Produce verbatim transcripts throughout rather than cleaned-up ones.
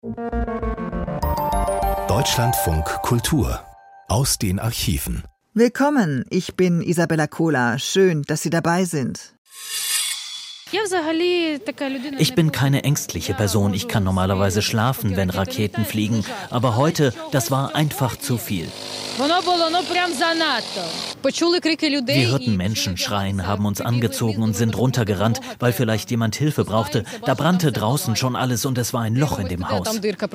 Deutschlandfunk Kultur aus den Archiven. Willkommen, ich bin Isabella Kohler. Schön, dass Sie dabei sind. Ich bin keine ängstliche Person. Ich kann normalerweise schlafen, wenn Raketen fliegen. Aber heute, das war einfach zu viel. Wir hörten Menschen schreien, haben uns angezogen und sind runtergerannt, weil vielleicht jemand Hilfe brauchte. Da brannte draußen schon alles und es war ein Loch in dem Haus.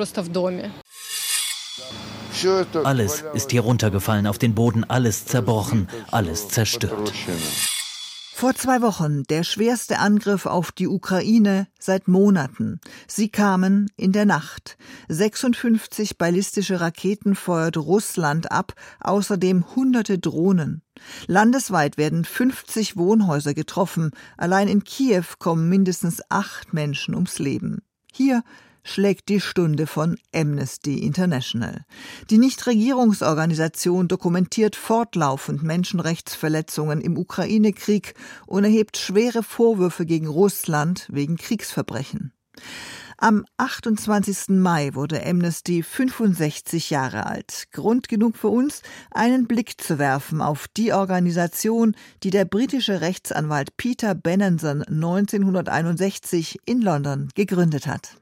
Alles ist hier runtergefallen, auf den Boden, alles zerbrochen, alles zerstört. Vor zwei Wochen der schwerste Angriff auf die Ukraine seit Monaten. Sie kamen in der Nacht. sechsundfünfzig ballistische Raketen feuerte Russland ab, außerdem hunderte Drohnen. Landesweit werden fünfzig Wohnhäuser getroffen. Allein in Kiew kommen mindestens acht Menschen ums Leben. Hier schlägt die Stunde von Amnesty International. Die Nichtregierungsorganisation dokumentiert fortlaufend Menschenrechtsverletzungen im Ukraine-Krieg und erhebt schwere Vorwürfe gegen Russland wegen Kriegsverbrechen. Am achtundzwanzigsten Mai wurde Amnesty fünfundsechzig Jahre alt. Grund genug für uns, einen Blick zu werfen auf die Organisation, die der britische Rechtsanwalt Peter Benenson neunzehnhunderteinundsechzig in London gegründet hat.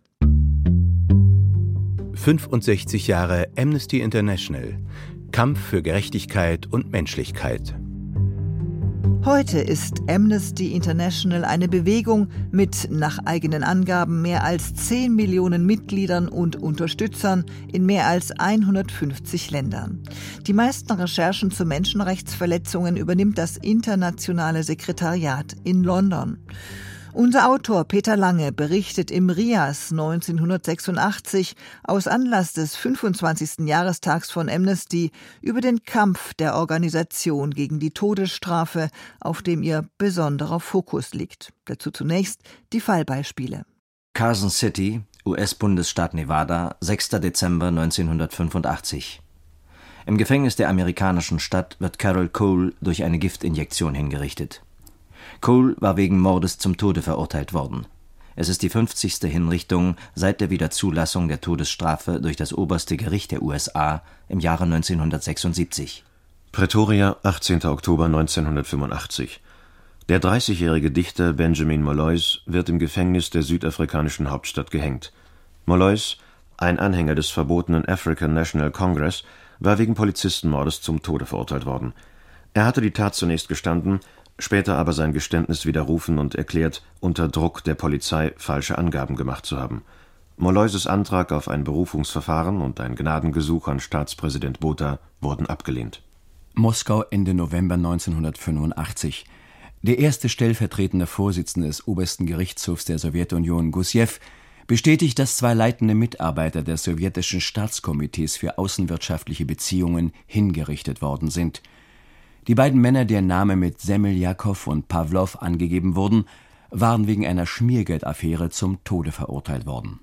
fünfundsechzig Jahre Amnesty International. Kampf für Gerechtigkeit und Menschlichkeit. Heute ist Amnesty International eine Bewegung mit nach eigenen Angaben mehr als zehn Millionen Mitgliedern und Unterstützern in mehr als hundertfünfzig Ländern. Die meisten Recherchen zu Menschenrechtsverletzungen übernimmt das internationale Sekretariat in London. Unser Autor Peter Lange berichtet im Rias neunzehnhundertsechsundachtzig aus Anlass des fünfundzwanzigsten Jahrestags von Amnesty über den Kampf der Organisation gegen die Todesstrafe, auf dem ihr besonderer Fokus liegt. Dazu zunächst die Fallbeispiele. Carson City, U S-Bundesstaat Nevada, sechster Dezember neunzehnhundertfünfundachtzig. Im Gefängnis der amerikanischen Stadt wird Carol Cole durch eine Giftinjektion hingerichtet. Cole war wegen Mordes zum Tode verurteilt worden. Es ist die fünfzigste Hinrichtung seit der Wiederzulassung der Todesstrafe durch das oberste Gericht der U S A im Jahre neunzehnhundertsechsundsiebzig. Pretoria, achtzehnter Oktober neunzehnhundertfünfundachtzig. Der dreißigjährige Dichter Benjamin Molloys wird im Gefängnis der südafrikanischen Hauptstadt gehängt. Molloys, ein Anhänger des verbotenen African National Congress, war wegen Polizistenmordes zum Tode verurteilt worden. Er hatte die Tat zunächst gestanden, später aber sein Geständnis widerrufen und erklärt, unter Druck der Polizei falsche Angaben gemacht zu haben. Molloys' Antrag auf ein Berufungsverfahren und ein Gnadengesuch an Staatspräsident Botha wurden abgelehnt. Moskau, Ende November neunzehnhundertfünfundachtzig. Der erste stellvertretende Vorsitzende des obersten Gerichtshofs der Sowjetunion, Gussjew, bestätigt, dass zwei leitende Mitarbeiter des sowjetischen Staatskomitees für außenwirtschaftliche Beziehungen hingerichtet worden sind. Die beiden Männer, deren Name mit Semmeljakow und Pawlow angegeben wurden, waren wegen einer Schmiergeldaffäre zum Tode verurteilt worden.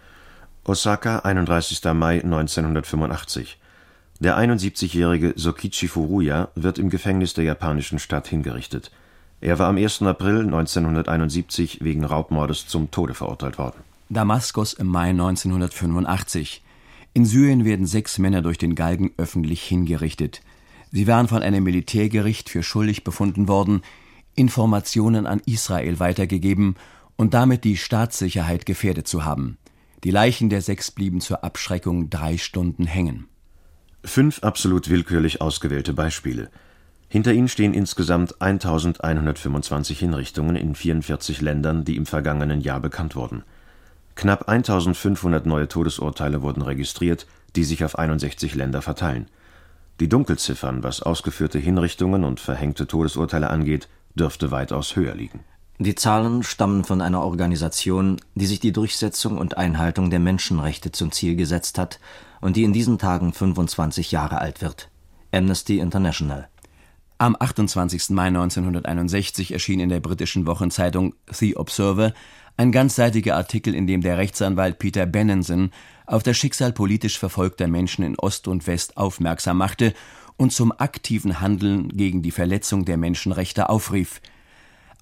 Osaka, einunddreißigster Mai neunzehnhundertfünfundachtzig. Der einundsiebzigjährige Sokichi Furuya wird im Gefängnis der japanischen Stadt hingerichtet. Er war am ersten April neunzehnhunderteinundsiebzig wegen Raubmordes zum Tode verurteilt worden. Damaskus im Mai neunzehnhundertfünfundachtzig. In Syrien werden sechs Männer durch den Galgen öffentlich hingerichtet. Sie waren von einem Militärgericht für schuldig befunden worden, Informationen an Israel weitergegeben und damit die Staatssicherheit gefährdet zu haben. Die Leichen der sechs blieben zur Abschreckung drei Stunden hängen. Fünf absolut willkürlich ausgewählte Beispiele. Hinter ihnen stehen insgesamt eintausendeinhundertfünfundzwanzig Hinrichtungen in vierundvierzig Ländern, die im vergangenen Jahr bekannt wurden. Knapp eintausendfünfhundert neue Todesurteile wurden registriert, die sich auf einundsechzig Länder verteilen. Die Dunkelziffern, was ausgeführte Hinrichtungen und verhängte Todesurteile angeht, dürfte weitaus höher liegen. Die Zahlen stammen von einer Organisation, die sich die Durchsetzung und Einhaltung der Menschenrechte zum Ziel gesetzt hat und die in diesen Tagen fünfundzwanzig Jahre alt wird. Amnesty International. Am achtundzwanzigsten Mai neunzehnhunderteinundsechzig erschien in der britischen Wochenzeitung The Observer ein ganzseitiger Artikel, in dem der Rechtsanwalt Peter Benenson auf das Schicksal politisch verfolgter Menschen in Ost und West aufmerksam machte und zum aktiven Handeln gegen die Verletzung der Menschenrechte aufrief.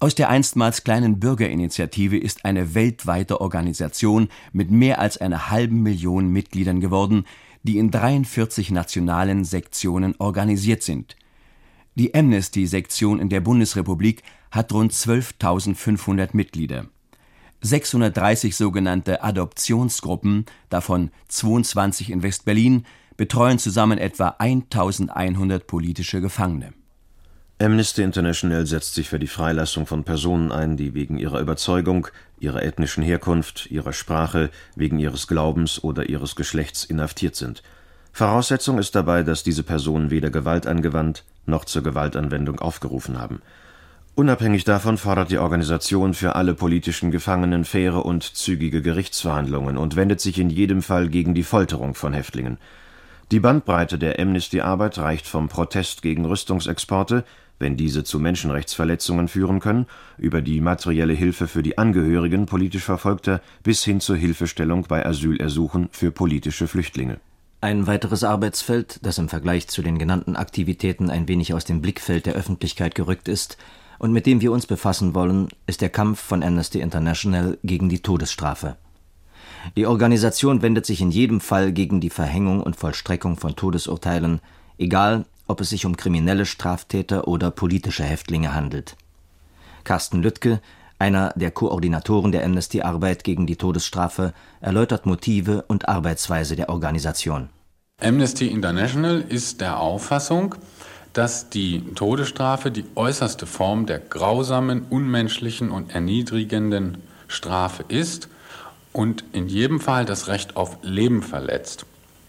Aus der einstmals kleinen Bürgerinitiative ist eine weltweite Organisation mit mehr als einer halben Million Mitgliedern geworden, die in dreiundvierzig nationalen Sektionen organisiert sind. Die Amnesty-Sektion in der Bundesrepublik hat rund zwölftausendfünfhundert Mitglieder. sechshundertdreißig sogenannte Adoptionsgruppen, davon zweiundzwanzig in West-Berlin, betreuen zusammen etwa eintausendeinhundert politische Gefangene. Amnesty International setzt sich für die Freilassung von Personen ein, die wegen ihrer Überzeugung, ihrer ethnischen Herkunft, ihrer Sprache, wegen ihres Glaubens oder ihres Geschlechts inhaftiert sind. Voraussetzung ist dabei, dass diese Personen weder Gewalt angewandt noch zur Gewaltanwendung aufgerufen haben. Unabhängig davon fordert die Organisation für alle politischen Gefangenen faire und zügige Gerichtsverhandlungen und wendet sich in jedem Fall gegen die Folterung von Häftlingen. Die Bandbreite der Amnesty-Arbeit reicht vom Protest gegen Rüstungsexporte, wenn diese zu Menschenrechtsverletzungen führen können, über die materielle Hilfe für die Angehörigen politisch Verfolgter bis hin zur Hilfestellung bei Asylersuchen für politische Flüchtlinge. Ein weiteres Arbeitsfeld, das im Vergleich zu den genannten Aktivitäten ein wenig aus dem Blickfeld der Öffentlichkeit gerückt ist und mit dem wir uns befassen wollen, ist der Kampf von Amnesty International gegen die Todesstrafe. Die Organisation wendet sich in jedem Fall gegen die Verhängung und Vollstreckung von Todesurteilen, egal ob es sich um kriminelle Straftäter oder politische Häftlinge handelt. Carsten Lüttke, einer der Koordinatoren der Amnesty-Arbeit gegen die Todesstrafe, erläutert Motive und Arbeitsweise der Organisation. Amnesty International ist der Auffassung, dass die Todesstrafe die äußerste Form der grausamen, unmenschlichen und erniedrigenden Strafe ist und in jedem Fall das Recht auf Leben verletzt.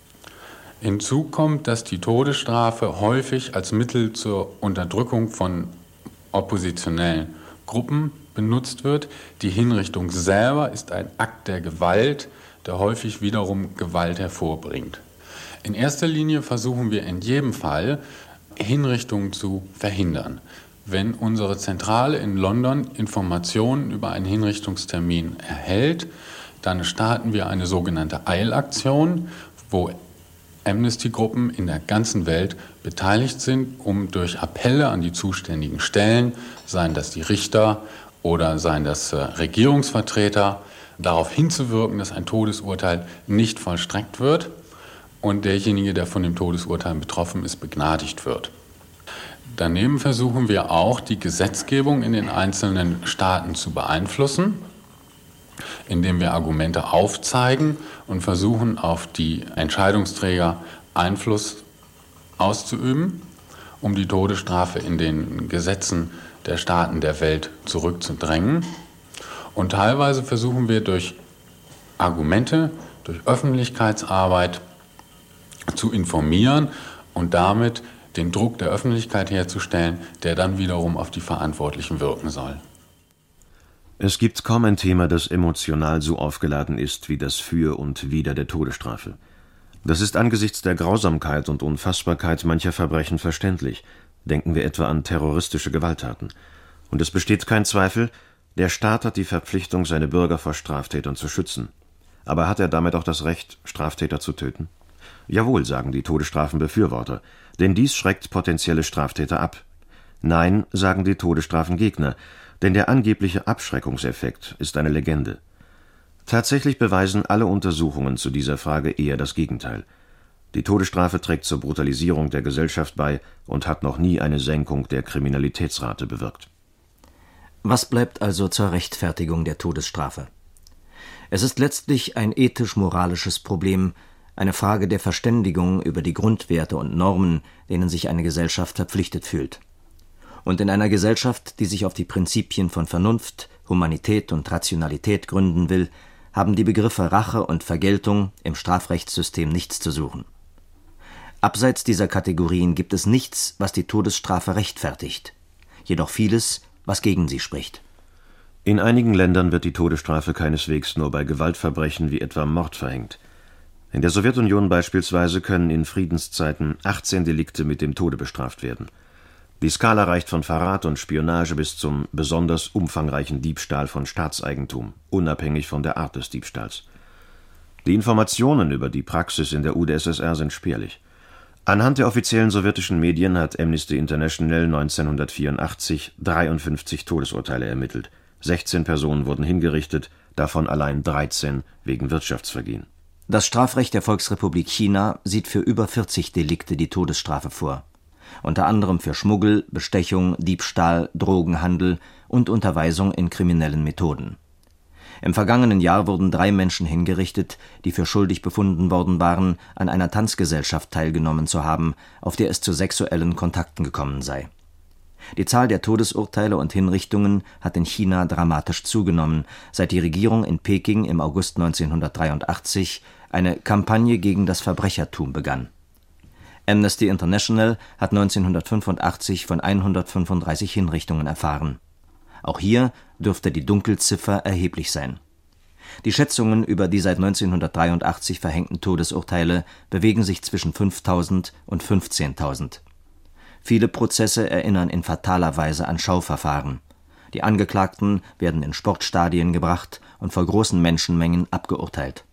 Hinzu kommt, dass die Todesstrafe häufig als Mittel zur Unterdrückung von oppositionellen Gruppen benutzt wird. Die Hinrichtung selber ist ein Akt der Gewalt, der häufig wiederum Gewalt hervorbringt. In erster Linie versuchen wir in jedem Fall, Hinrichtungen zu verhindern. Wenn unsere Zentrale in London Informationen über einen Hinrichtungstermin erhält, dann starten wir eine sogenannte Eilaktion, wo Amnesty-Gruppen in der ganzen Welt beteiligt sind, um durch Appelle an die zuständigen Stellen, seien das die Richter oder seien das äh, Regierungsvertreter, darauf hinzuwirken, dass ein Todesurteil nicht vollstreckt wird und derjenige, der von dem Todesurteil betroffen ist, begnadigt wird. Daneben versuchen wir auch, die Gesetzgebung in den einzelnen Staaten zu beeinflussen, indem wir Argumente aufzeigen und versuchen, auf die Entscheidungsträger Einfluss auszuüben, um die Todesstrafe in den Gesetzen der Staaten der Welt zurückzudrängen. Und teilweise versuchen wir durch Argumente, durch Öffentlichkeitsarbeit zu informieren und damit den Druck der Öffentlichkeit herzustellen, der dann wiederum auf die Verantwortlichen wirken soll. Es gibt kaum ein Thema, das emotional so aufgeladen ist wie das Für und Wider der Todesstrafe. Das ist angesichts der Grausamkeit und Unfassbarkeit mancher Verbrechen verständlich. Denken wir etwa an terroristische Gewalttaten. Und es besteht kein Zweifel, der Staat hat die Verpflichtung, seine Bürger vor Straftätern zu schützen. Aber hat er damit auch das Recht, Straftäter zu töten? Jawohl, sagen die Todesstrafenbefürworter, denn dies schreckt potenzielle Straftäter ab. Nein, sagen die Todesstrafengegner, denn der angebliche Abschreckungseffekt ist eine Legende. Tatsächlich beweisen alle Untersuchungen zu dieser Frage eher das Gegenteil. Die Todesstrafe trägt zur Brutalisierung der Gesellschaft bei und hat noch nie eine Senkung der Kriminalitätsrate bewirkt. Was bleibt also zur Rechtfertigung der Todesstrafe? Es ist letztlich ein ethisch-moralisches Problem, eine Frage der Verständigung über die Grundwerte und Normen, denen sich eine Gesellschaft verpflichtet fühlt. Und in einer Gesellschaft, die sich auf die Prinzipien von Vernunft, Humanität und Rationalität gründen will, haben die Begriffe Rache und Vergeltung im Strafrechtssystem nichts zu suchen. Abseits dieser Kategorien gibt es nichts, was die Todesstrafe rechtfertigt, jedoch vieles, was gegen sie spricht. In einigen Ländern wird die Todesstrafe keineswegs nur bei Gewaltverbrechen wie etwa Mord verhängt. In der Sowjetunion beispielsweise können in Friedenszeiten achtzehn Delikte mit dem Tode bestraft werden. Die Skala reicht von Verrat und Spionage bis zum besonders umfangreichen Diebstahl von Staatseigentum, unabhängig von der Art des Diebstahls. Die Informationen über die Praxis in der U d S S R sind spärlich. Anhand der offiziellen sowjetischen Medien hat Amnesty International neunzehnhundertvierundachtzig dreiundfünfzig Todesurteile ermittelt. sechzehn Personen wurden hingerichtet, davon allein dreizehn wegen Wirtschaftsvergehen. Das Strafrecht der Volksrepublik China sieht für über vierzig Delikte die Todesstrafe vor. Unter anderem für Schmuggel, Bestechung, Diebstahl, Drogenhandel und Unterweisung in kriminellen Methoden. Im vergangenen Jahr wurden drei Menschen hingerichtet, die für schuldig befunden worden waren, an einer Tanzgesellschaft teilgenommen zu haben, auf der es zu sexuellen Kontakten gekommen sei. Die Zahl der Todesurteile und Hinrichtungen hat in China dramatisch zugenommen, seit die Regierung in Peking im August neunzehnhundertdreiundachtzig eine Kampagne gegen das Verbrechertum begann. Amnesty International hat neunzehnhundertfünfundachtzig von hundertfünfunddreißig Hinrichtungen erfahren. Auch hier dürfte die Dunkelziffer erheblich sein. Die Schätzungen über die seit neunzehnhundertdreiundachtzig verhängten Todesurteile bewegen sich zwischen fünftausend und fünfzehntausend. Viele Prozesse erinnern in fataler Weise an Schauverfahren. Die Angeklagten werden in Sportstadien gebracht und vor großen Menschenmengen abgeurteilt.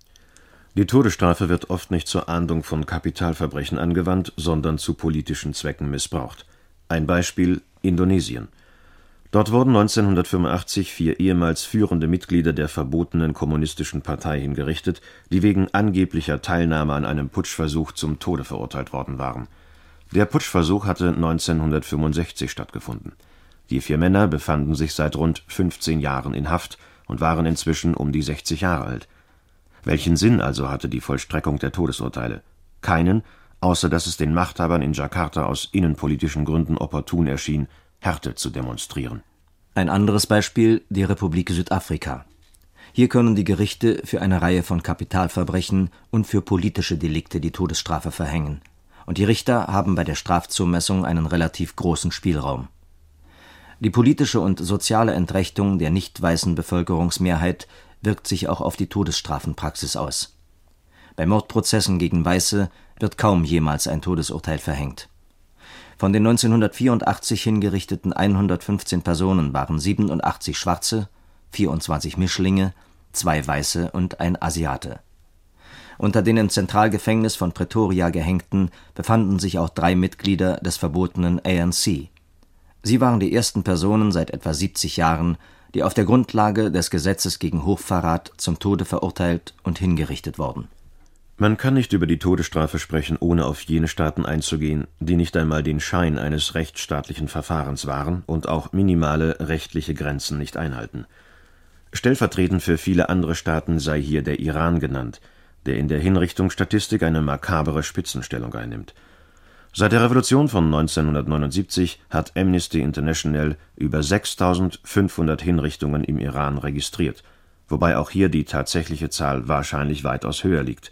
Die Todesstrafe wird oft nicht zur Ahndung von Kapitalverbrechen angewandt, sondern zu politischen Zwecken missbraucht. Ein Beispiel: Indonesien. Dort wurden neunzehnhundertfünfundachtzig vier ehemals führende Mitglieder der verbotenen kommunistischen Partei hingerichtet, die wegen angeblicher Teilnahme an einem Putschversuch zum Tode verurteilt worden waren. Der Putschversuch hatte neunzehnhundertfünfundsechzig stattgefunden. Die vier Männer befanden sich seit rund fünfzehn Jahren in Haft und waren inzwischen um die sechzig Jahre alt. Welchen Sinn also hatte die Vollstreckung der Todesurteile? Keinen, außer dass es den Machthabern in Jakarta aus innenpolitischen Gründen opportun erschien, Härte zu demonstrieren. Ein anderes Beispiel: die Republik Südafrika. Hier können die Gerichte für eine Reihe von Kapitalverbrechen und für politische Delikte die Todesstrafe verhängen. Und die Richter haben bei der Strafzumessung einen relativ großen Spielraum. Die politische und soziale Entrechtung der nicht weißen Bevölkerungsmehrheit wirkt sich auch auf die Todesstrafenpraxis aus. Bei Mordprozessen gegen Weiße wird kaum jemals ein Todesurteil verhängt. Von den neunzehnhundertvierundachtzig hingerichteten hundertfünfzehn Personen waren siebenundachtzig Schwarze, vierundzwanzig Mischlinge, zwei Weiße und ein Asiate. Unter den im Zentralgefängnis von Pretoria Gehängten befanden sich auch drei Mitglieder des verbotenen A N C. Sie waren die ersten Personen seit etwa siebzig Jahren, die auf der Grundlage des Gesetzes gegen Hochverrat zum Tode verurteilt und hingerichtet wurden. Man kann nicht über die Todesstrafe sprechen, ohne auf jene Staaten einzugehen, die nicht einmal den Schein eines rechtsstaatlichen Verfahrens wahren und auch minimale rechtliche Grenzen nicht einhalten. Stellvertretend für viele andere Staaten sei hier der Iran genannt, der in der Hinrichtungsstatistik eine makabere Spitzenstellung einnimmt. Seit der Revolution von neunzehnhundertneunundsiebzig hat Amnesty International über sechstausendfünfhundert Hinrichtungen im Iran registriert, wobei auch hier die tatsächliche Zahl wahrscheinlich weitaus höher liegt.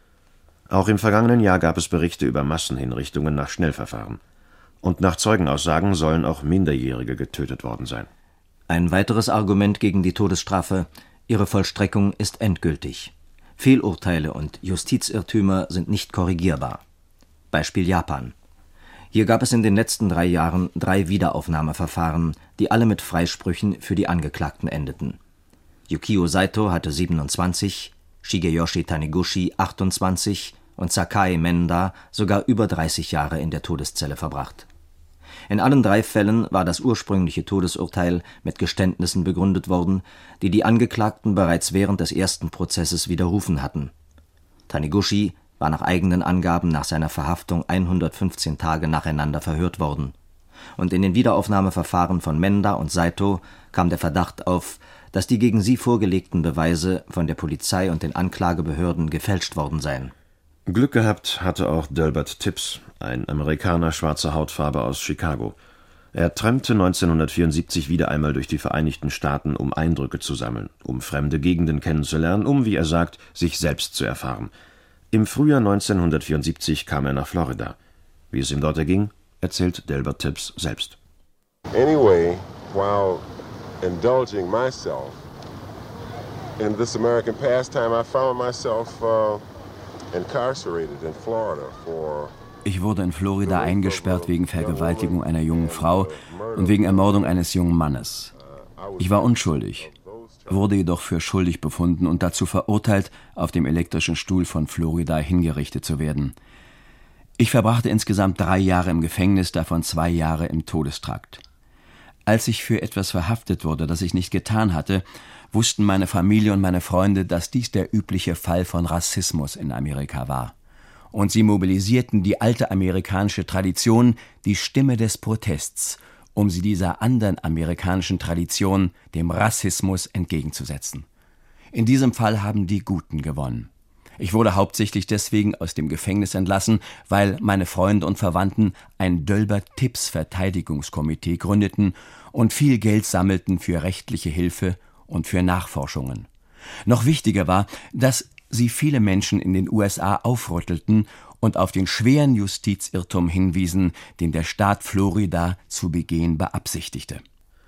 Auch im vergangenen Jahr gab es Berichte über Massenhinrichtungen nach Schnellverfahren. Und nach Zeugenaussagen sollen auch Minderjährige getötet worden sein. Ein weiteres Argument gegen die Todesstrafe: ihre Vollstreckung ist endgültig. Fehlurteile und Justizirrtümer sind nicht korrigierbar. Beispiel Japan. Hier gab es in den letzten drei Jahren drei Wiederaufnahmeverfahren, die alle mit Freisprüchen für die Angeklagten endeten. Yukio Saito hatte siebenundzwanzig, Shigeyoshi Taniguchi achtundzwanzig und Sakai Menda sogar über dreißig Jahre in der Todeszelle verbracht. In allen drei Fällen war das ursprüngliche Todesurteil mit Geständnissen begründet worden, die die Angeklagten bereits während des ersten Prozesses widerrufen hatten. Taniguchi war nach eigenen Angaben nach seiner Verhaftung hundertfünfzehn Tage nacheinander verhört worden. Und in den Wiederaufnahmeverfahren von Menda und Saito kam der Verdacht auf, dass die gegen sie vorgelegten Beweise von der Polizei und den Anklagebehörden gefälscht worden seien. Glück gehabt hatte auch Delbert Tibbs, ein Amerikaner schwarzer Hautfarbe aus Chicago. Er trampte neunzehnhundertvierundsiebzig wieder einmal durch die Vereinigten Staaten, um Eindrücke zu sammeln, um fremde Gegenden kennenzulernen, um, wie er sagt, sich selbst zu erfahren. Im Frühjahr neunzehnhundertvierundsiebzig kam er nach Florida. Wie es ihm dort erging, erzählt Delbert Tibbs selbst. Anyway, while indulging myself in this American pastime, I found myself uh, incarcerated in Florida for Ich wurde in Florida eingesperrt wegen Vergewaltigung einer jungen Frau und wegen Ermordung eines jungen Mannes. Ich war unschuldig, wurde jedoch für schuldig befunden und dazu verurteilt, auf dem elektrischen Stuhl von Florida hingerichtet zu werden. Ich verbrachte insgesamt drei Jahre im Gefängnis, davon zwei Jahre im Todestrakt. Als ich für etwas verhaftet wurde, das ich nicht getan hatte, wussten meine Familie und meine Freunde, dass dies der übliche Fall von Rassismus in Amerika war. Und sie mobilisierten die alte amerikanische Tradition, die Stimme des Protests, um sie dieser anderen amerikanischen Tradition, dem Rassismus, entgegenzusetzen. In diesem Fall haben die Guten gewonnen. Ich wurde hauptsächlich deswegen aus dem Gefängnis entlassen, weil meine Freunde und Verwandten ein Dölber-Tipps-Verteidigungskomitee gründeten und viel Geld sammelten für rechtliche Hilfe und für Nachforschungen. Noch wichtiger war, dass sie viele Menschen in den U S A aufrüttelten und auf den schweren Justizirrtum hinwiesen, den der Staat Florida zu begehen beabsichtigte.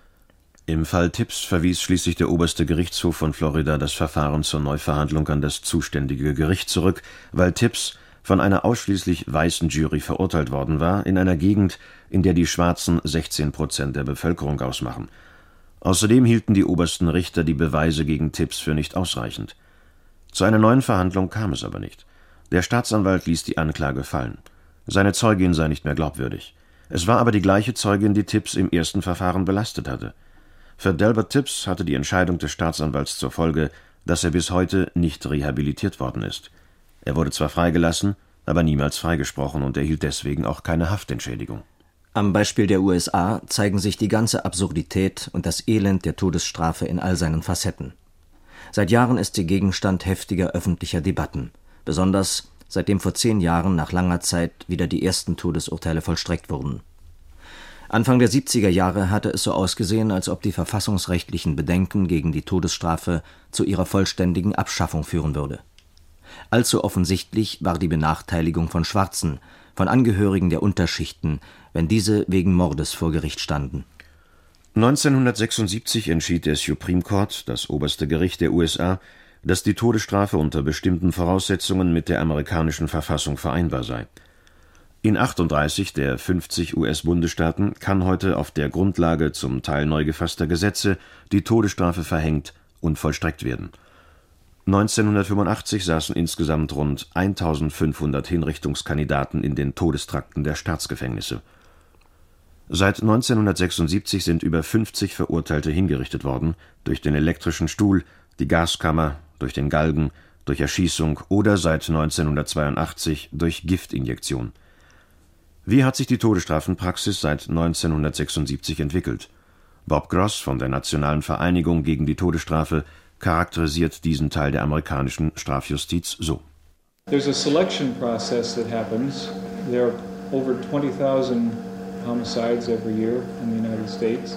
Im Fall Tipps verwies schließlich der oberste Gerichtshof von Florida das Verfahren zur Neuverhandlung an das zuständige Gericht zurück, weil Tipps von einer ausschließlich weißen Jury verurteilt worden war, in einer Gegend, in der die Schwarzen sechzehn Prozent der Bevölkerung ausmachen. Außerdem hielten die obersten Richter die Beweise gegen Tipps für nicht ausreichend. Zu einer neuen Verhandlung kam es aber nicht. Der Staatsanwalt ließ die Anklage fallen. Seine Zeugin sei nicht mehr glaubwürdig. Es war aber die gleiche Zeugin, die Tipps im ersten Verfahren belastet hatte. Für Delbert Tipps hatte die Entscheidung des Staatsanwalts zur Folge, dass er bis heute nicht rehabilitiert worden ist. Er wurde zwar freigelassen, aber niemals freigesprochen und erhielt deswegen auch keine Haftentschädigung. Am Beispiel der U S A zeigen sich die ganze Absurdität und das Elend der Todesstrafe in all seinen Facetten. Seit Jahren ist sie Gegenstand heftiger öffentlicher Debatten, besonders seitdem vor zehn Jahren nach langer Zeit wieder die ersten Todesurteile vollstreckt wurden. Anfang der siebziger Jahre hatte es so ausgesehen, als ob die verfassungsrechtlichen Bedenken gegen die Todesstrafe zu ihrer vollständigen Abschaffung führen würde. Allzu offensichtlich war die Benachteiligung von Schwarzen, von Angehörigen der Unterschichten, wenn diese wegen Mordes vor Gericht standen. neunzehnhundertsechsundsiebzig entschied der Supreme Court, das oberste Gericht der U S A, dass die Todesstrafe unter bestimmten Voraussetzungen mit der amerikanischen Verfassung vereinbar sei. In achtunddreißig der fünfzig U S-Bundesstaaten kann heute auf der Grundlage zum Teil neu gefasster Gesetze die Todesstrafe verhängt und vollstreckt werden. neunzehnhundertfünfundachtzig saßen insgesamt rund eintausendfünfhundert Hinrichtungskandidaten in den Todestrakten der Staatsgefängnisse. Seit neunzehnhundertsechsundsiebzig sind über fünfzig Verurteilte hingerichtet worden, durch den elektrischen Stuhl, die Gaskammer, durch den Galgen, durch Erschießung oder seit neunzehnhundertzweiundachtzig durch Giftinjektion. Wie hat sich die Todesstrafenpraxis seit neunzehnhundertsechsundsiebzig entwickelt? Bob Gross von der Nationalen Vereinigung gegen die Todesstrafe charakterisiert diesen Teil der amerikanischen Strafjustiz so. There's a selection process that happens. There are over twenty thousand homicides every year in the United States.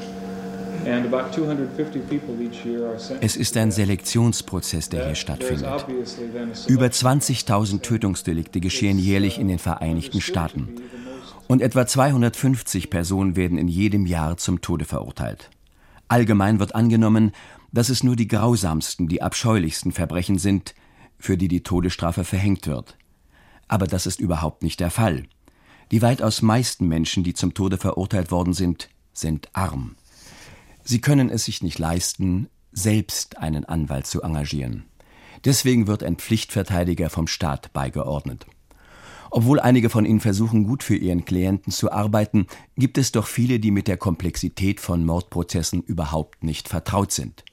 And about two hundred fifty people each year are sentenced. Es ist ein Selektionsprozess, der hier stattfindet. Über zwanzigtausend Tötungsdelikte geschehen jährlich in den Vereinigten Staaten. Und etwa zweihundertfünfzig Personen werden in jedem Jahr zum Tode verurteilt. Allgemein wird angenommen, dass es nur die grausamsten, die abscheulichsten Verbrechen sind, für die die Todesstrafe verhängt wird. Aber das ist überhaupt nicht der Fall. Die weitaus meisten Menschen, die zum Tode verurteilt worden sind, sind arm. Sie können es sich nicht leisten, selbst einen Anwalt zu engagieren. Deswegen wird ein Pflichtverteidiger vom Staat beigeordnet. Obwohl einige von ihnen versuchen, gut für ihren Klienten zu arbeiten, gibt es doch viele, die mit der Komplexität von Mordprozessen überhaupt nicht vertraut sind.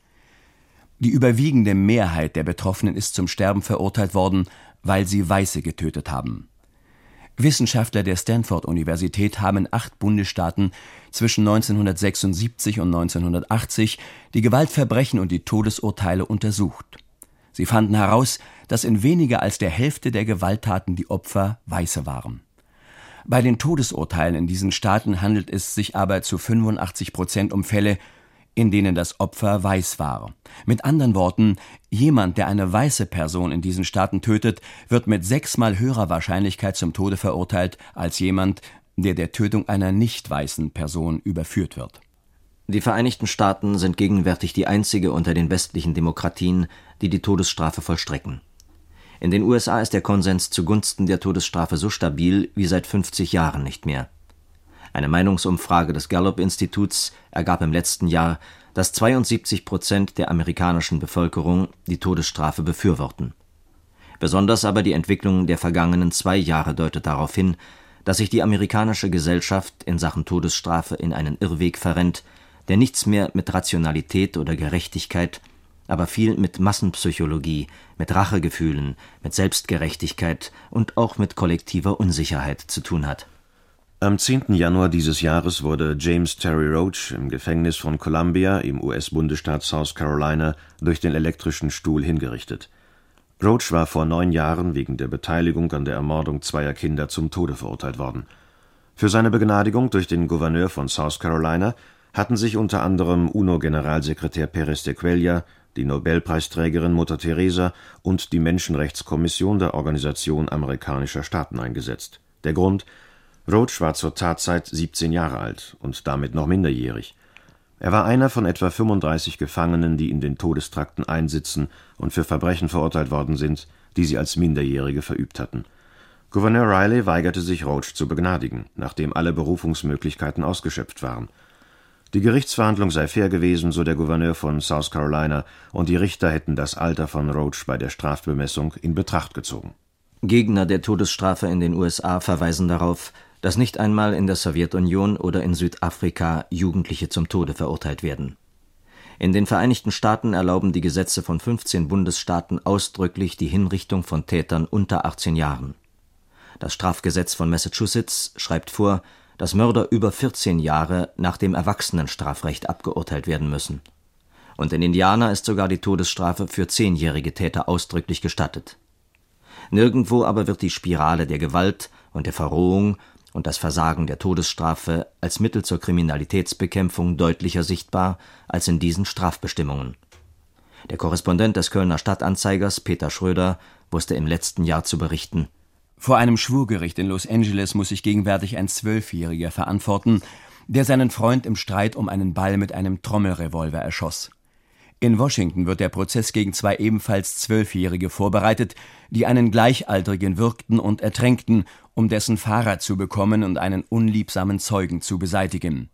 Die überwiegende Mehrheit der Betroffenen ist zum Sterben verurteilt worden, weil sie Weiße getötet haben. Wissenschaftler der Stanford-Universität haben in acht Bundesstaaten zwischen neunzehnhundertsechsundsiebzig und neunzehnhundertachtzig die Gewaltverbrechen und die Todesurteile untersucht. Sie fanden heraus, dass in weniger als der Hälfte der Gewalttaten die Opfer Weiße waren. Bei den Todesurteilen in diesen Staaten handelt es sich aber zu fünfundachtzig Prozent um Fälle, in denen das Opfer weiß war. Mit anderen Worten, jemand, der eine weiße Person in diesen Staaten tötet, wird mit sechsmal höherer Wahrscheinlichkeit zum Tode verurteilt, als jemand, der der Tötung einer nicht weißen Person überführt wird. Die Vereinigten Staaten sind gegenwärtig die einzige unter den westlichen Demokratien, die die Todesstrafe vollstrecken. In den U S A ist der Konsens zugunsten der Todesstrafe so stabil wie seit fünfzig Jahren nicht mehr. Eine Meinungsumfrage des Gallup-Instituts ergab im letzten Jahr, dass zweiundsiebzig Prozent der amerikanischen Bevölkerung die Todesstrafe befürworten. Besonders aber die Entwicklung der vergangenen zwei Jahre deutet darauf hin, dass sich die amerikanische Gesellschaft in Sachen Todesstrafe in einen Irrweg verrennt, der nichts mehr mit Rationalität oder Gerechtigkeit, aber viel mit Massenpsychologie, mit Rachegefühlen, mit Selbstgerechtigkeit und auch mit kollektiver Unsicherheit zu tun hat. Am zehnten Januar dieses Jahres wurde James Terry Roach im Gefängnis von Columbia im U S-Bundesstaat South Carolina durch den elektrischen Stuhl hingerichtet. Roach war vor neun Jahren wegen der Beteiligung an der Ermordung zweier Kinder zum Tode verurteilt worden. Für seine Begnadigung durch den Gouverneur von South Carolina hatten sich unter anderem UNO-Generalsekretär Pérez de Cuéllar, die Nobelpreisträgerin Mutter Teresa und die Menschenrechtskommission der Organisation amerikanischer Staaten eingesetzt. Der Grund: Roach war zur Tatzeit siebzehn Jahre alt und damit noch minderjährig. Er war einer von etwa fünfunddreißig Gefangenen, die in den Todestrakten einsitzen und für Verbrechen verurteilt worden sind, die sie als Minderjährige verübt hatten. Gouverneur Riley weigerte sich, Roach zu begnadigen, nachdem alle Berufungsmöglichkeiten ausgeschöpft waren. Die Gerichtsverhandlung sei fair gewesen, so der Gouverneur von South Carolina, und die Richter hätten das Alter von Roach bei der Strafbemessung in Betracht gezogen. Gegner der Todesstrafe in den U S A verweisen darauf, dass nicht einmal in der Sowjetunion oder in Südafrika Jugendliche zum Tode verurteilt werden. In den Vereinigten Staaten erlauben die Gesetze von fünfzehn Bundesstaaten ausdrücklich die Hinrichtung von Tätern unter achtzehn Jahren. Das Strafgesetz von Massachusetts schreibt vor, dass Mörder über vierzehn Jahre nach dem Erwachsenenstrafrecht abgeurteilt werden müssen. Und in Indiana ist sogar die Todesstrafe für zehnjährige Täter ausdrücklich gestattet. Nirgendwo aber wird die Spirale der Gewalt und der Verrohung und das Versagen der Todesstrafe als Mittel zur Kriminalitätsbekämpfung deutlicher sichtbar als in diesen Strafbestimmungen. Der Korrespondent des Kölner Stadtanzeigers, Peter Schröder, wusste im letzten Jahr zu berichten: Vor einem Schwurgericht in Los Angeles muss sich gegenwärtig ein Zwölfjähriger verantworten, der seinen Freund im Streit um einen Ball mit einem Trommelrevolver erschoss. In Washington wird der Prozess gegen zwei ebenfalls Zwölfjährige vorbereitet, die einen Gleichaltrigen würgten und ertränkten, um dessen Fahrrad zu bekommen und einen unliebsamen Zeugen zu beseitigen.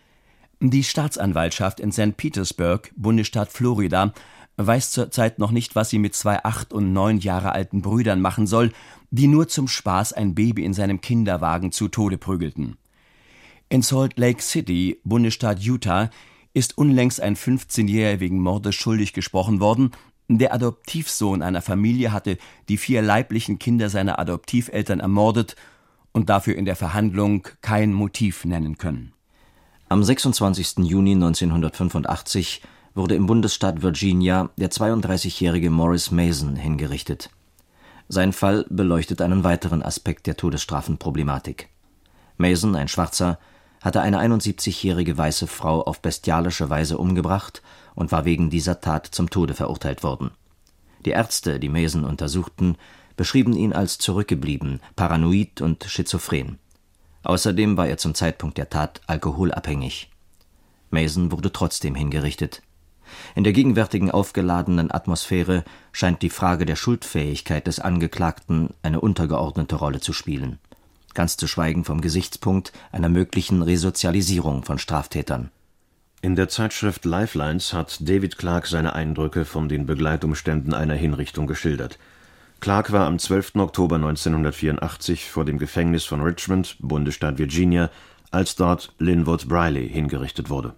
Die Staatsanwaltschaft in Sankt Petersburg, Bundesstaat Florida, weiß zurzeit noch nicht, was sie mit zwei acht und neun Jahre alten Brüdern machen soll, die nur zum Spaß ein Baby in seinem Kinderwagen zu Tode prügelten. In Salt Lake City, Bundesstaat Utah, ist unlängst ein fünfzehnjähriger wegen Mordes schuldig gesprochen worden. Der Adoptivsohn einer Familie hatte die vier leiblichen Kinder seiner Adoptiveltern ermordet und dafür in der Verhandlung kein Motiv nennen können. Am sechsundzwanzigsten Juni neunzehnhundertfünfundachtzig wurde im Bundesstaat Virginia der zweiunddreißigjährige Morris Mason hingerichtet. Sein Fall beleuchtet einen weiteren Aspekt der Todesstrafenproblematik. Mason, ein Schwarzer, hatte eine einundsiebzigjährige weiße Frau auf bestialische Weise umgebracht und war wegen dieser Tat zum Tode verurteilt worden. Die Ärzte, die Mason untersuchten, beschrieben ihn als zurückgeblieben, paranoid und schizophren. Außerdem war er zum Zeitpunkt der Tat alkoholabhängig. Mason wurde trotzdem hingerichtet. In der gegenwärtigen aufgeladenen Atmosphäre scheint die Frage der Schuldfähigkeit des Angeklagten eine untergeordnete Rolle zu spielen. Ganz zu schweigen vom Gesichtspunkt einer möglichen Resozialisierung von Straftätern. In der Zeitschrift Lifelines hat David Clark seine Eindrücke von den Begleitumständen einer Hinrichtung geschildert. Clark war am zwölften Oktober neunzehnhundertvierundachtzig vor dem Gefängnis von Richmond, Bundesstaat Virginia, als dort Linwood Briley hingerichtet wurde.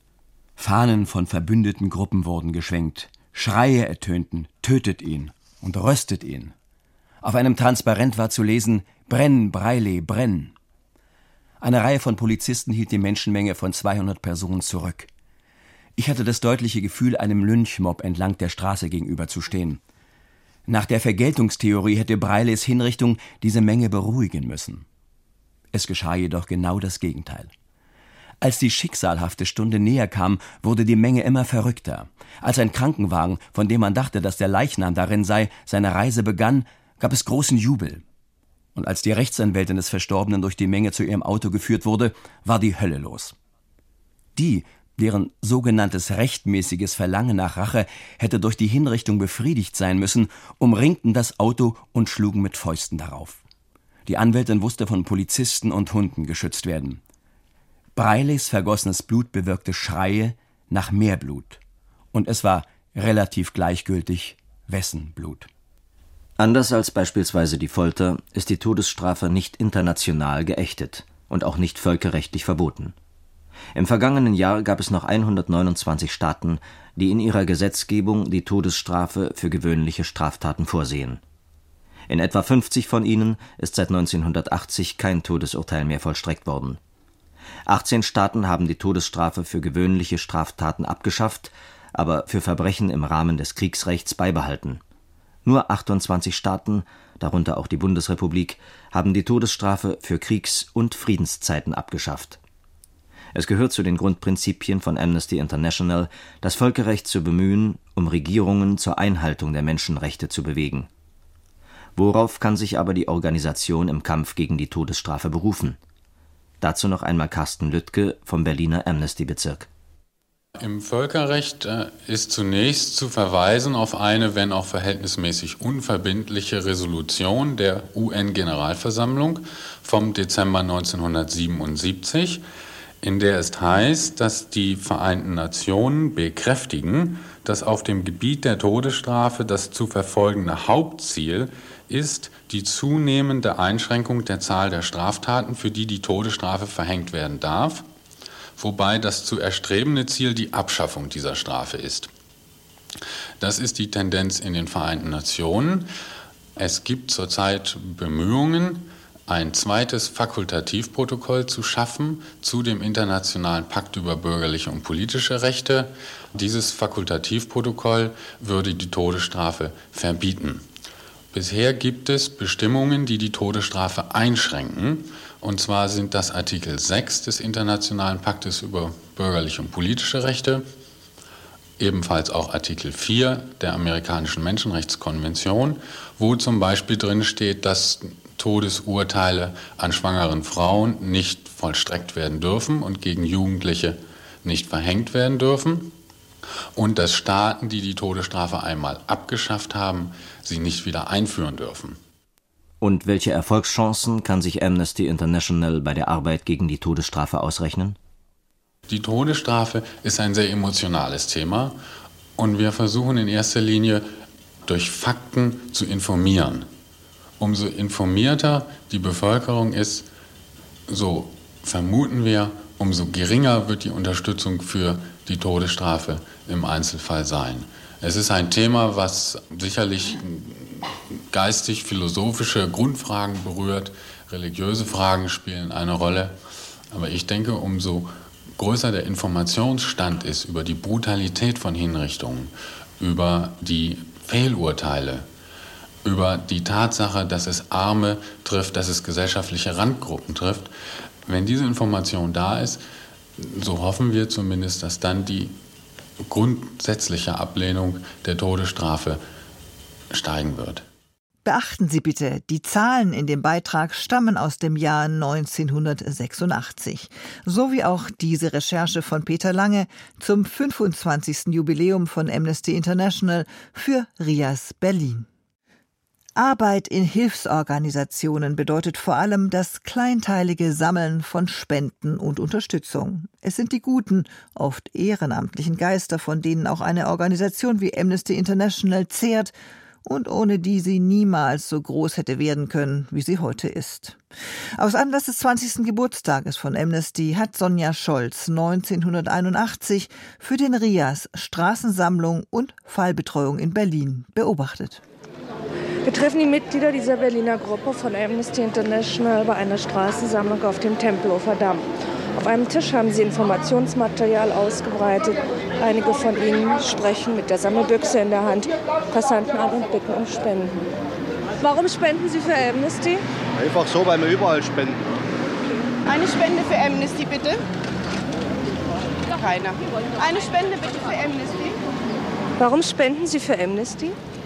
Fahnen von verbündeten Gruppen wurden geschwenkt, Schreie ertönten: Tötet ihn und röstet ihn. Auf einem Transparent war zu lesen: Brenn, Briley, brenn. Eine Reihe von Polizisten hielt die Menschenmenge von zweihundert Personen zurück. Ich hatte das deutliche Gefühl, einem Lynchmob entlang der Straße gegenüber zu stehen. Nach der Vergeltungstheorie hätte Brileys Hinrichtung diese Menge beruhigen müssen. Es geschah jedoch genau das Gegenteil. Als die schicksalhafte Stunde näher kam, wurde die Menge immer verrückter. Als ein Krankenwagen, von dem man dachte, dass der Leichnam darin sei, seine Reise begann, gab es großen Jubel. Und als die Rechtsanwältin des Verstorbenen durch die Menge zu ihrem Auto geführt wurde, war die Hölle los. Die, deren sogenanntes rechtmäßiges Verlangen nach Rache hätte durch die Hinrichtung befriedigt sein müssen, umringten das Auto und schlugen mit Fäusten darauf. Die Anwältin musste von Polizisten und Hunden geschützt werden. Brileys vergossenes Blut bewirkte Schreie nach mehr Blut. Und es war relativ gleichgültig, wessen Blut. Anders als beispielsweise die Folter ist die Todesstrafe nicht international geächtet und auch nicht völkerrechtlich verboten. Im vergangenen Jahr gab es noch hundertneunundzwanzig Staaten, die in ihrer Gesetzgebung die Todesstrafe für gewöhnliche Straftaten vorsehen. In etwa fünfzig von ihnen ist seit neunzehnhundertachtzig kein Todesurteil mehr vollstreckt worden. achtzehn Staaten haben die Todesstrafe für gewöhnliche Straftaten abgeschafft, aber für Verbrechen im Rahmen des Kriegsrechts beibehalten. Nur achtundzwanzig Staaten, darunter auch die Bundesrepublik, haben die Todesstrafe für Kriegs- und Friedenszeiten abgeschafft. Es gehört zu den Grundprinzipien von Amnesty International, das Völkerrecht zu bemühen, um Regierungen zur Einhaltung der Menschenrechte zu bewegen. Worauf kann sich aber die Organisation im Kampf gegen die Todesstrafe berufen? Dazu noch einmal Carsten Lüttke vom Berliner Amnesty-Bezirk. Im Völkerrecht ist zunächst zu verweisen auf eine, wenn auch verhältnismäßig unverbindliche Resolution der U N-Generalversammlung vom Dezember neunzehnhundertsiebenundsiebzig, in der es heißt, dass die Vereinten Nationen bekräftigen, dass auf dem Gebiet der Todesstrafe das zu verfolgende Hauptziel ist die zunehmende Einschränkung der Zahl der Straftaten, für die die Todesstrafe verhängt werden darf, wobei das zu erstrebende Ziel die Abschaffung dieser Strafe ist. Das ist die Tendenz in den Vereinten Nationen. Es gibt zurzeit Bemühungen, ein zweites Fakultativprotokoll zu schaffen zu dem Internationalen Pakt über bürgerliche und politische Rechte. Dieses Fakultativprotokoll würde die Todesstrafe verbieten. Bisher gibt es Bestimmungen, die die Todesstrafe einschränken. Und zwar sind das Artikel sechs des Internationalen Paktes über bürgerliche und politische Rechte, ebenfalls auch Artikel vier der amerikanischen Menschenrechtskonvention, wo zum Beispiel drin steht, dass Todesurteile an schwangeren Frauen nicht vollstreckt werden dürfen und gegen Jugendliche nicht verhängt werden dürfen. Und dass Staaten, die die Todesstrafe einmal abgeschafft haben, sie nicht wieder einführen dürfen. Und welche Erfolgschancen kann sich Amnesty International bei der Arbeit gegen die Todesstrafe ausrechnen? Die Todesstrafe ist ein sehr emotionales Thema und wir versuchen in erster Linie durch Fakten zu informieren. Umso informierter die Bevölkerung ist, so vermuten wir, umso geringer wird die Unterstützung für die Todesstrafe im Einzelfall sein. Es ist ein Thema, was sicherlich geistig-philosophische Grundfragen berührt, religiöse Fragen spielen eine Rolle. Aber ich denke, umso größer der Informationsstand ist über die Brutalität von Hinrichtungen, über die Fehlurteile, über die Tatsache, dass es Arme trifft, dass es gesellschaftliche Randgruppen trifft. Wenn diese Information da ist, so hoffen wir zumindest, dass dann die grundsätzliche Ablehnung der Todesstrafe steigen wird. Beachten Sie bitte, die Zahlen in dem Beitrag stammen aus dem Jahr neunzehnhundertsechsundachtzig, so wie auch diese Recherche von Peter Lange zum fünfundzwanzigsten Jubiläum von Amnesty International für R I A S Berlin. Arbeit in Hilfsorganisationen bedeutet vor allem das kleinteilige Sammeln von Spenden und Unterstützung. Es sind die guten, oft ehrenamtlichen Geister, von denen auch eine Organisation wie Amnesty International zehrt und ohne die sie niemals so groß hätte werden können, wie sie heute ist. Aus Anlass des zwanzigsten Geburtstages von Amnesty hat Sonja Scholz neunzehnhunderteinundachtzig für den R I A S Straßensammlung und Fallbetreuung in Berlin beobachtet. Wir treffen die Mitglieder dieser Berliner Gruppe von Amnesty International bei einer Straßensammlung auf dem Tempelhofer Damm. Auf einem Tisch haben sie Informationsmaterial ausgebreitet. Einige von ihnen sprechen mit der Sammelbüchse in der Hand Passanten an und bitten um Spenden. Warum spenden Sie für Amnesty? Einfach so, weil wir überall spenden. Eine Spende für Amnesty, bitte. Keiner. Eine Spende bitte für Amnesty. Warum spenden Sie für Amnesty?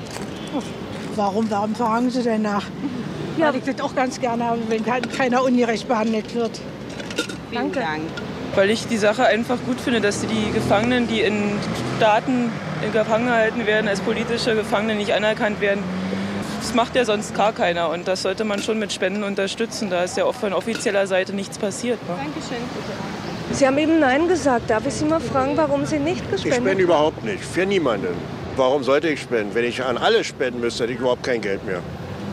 Warum, warum fragen Sie denn nach? Ja. Weil ich das auch ganz gerne habe, wenn keiner ungerecht behandelt wird. Vielen Danke. Dank. Weil ich die Sache einfach gut finde, dass die Gefangenen, die in Staaten in Gefangen gehalten werden, als politische Gefangene nicht anerkannt werden. Das macht ja sonst gar keiner und das sollte man schon mit Spenden unterstützen. Da ist ja auch von offizieller Seite nichts passiert. Ne? Dankeschön. Sie haben eben Nein gesagt. Darf ich Sie mal fragen, warum Sie nicht gespendet haben? Ich spende überhaupt nicht, für niemanden. Warum sollte ich spenden? Wenn ich an alle spenden müsste, hätte ich überhaupt kein Geld mehr.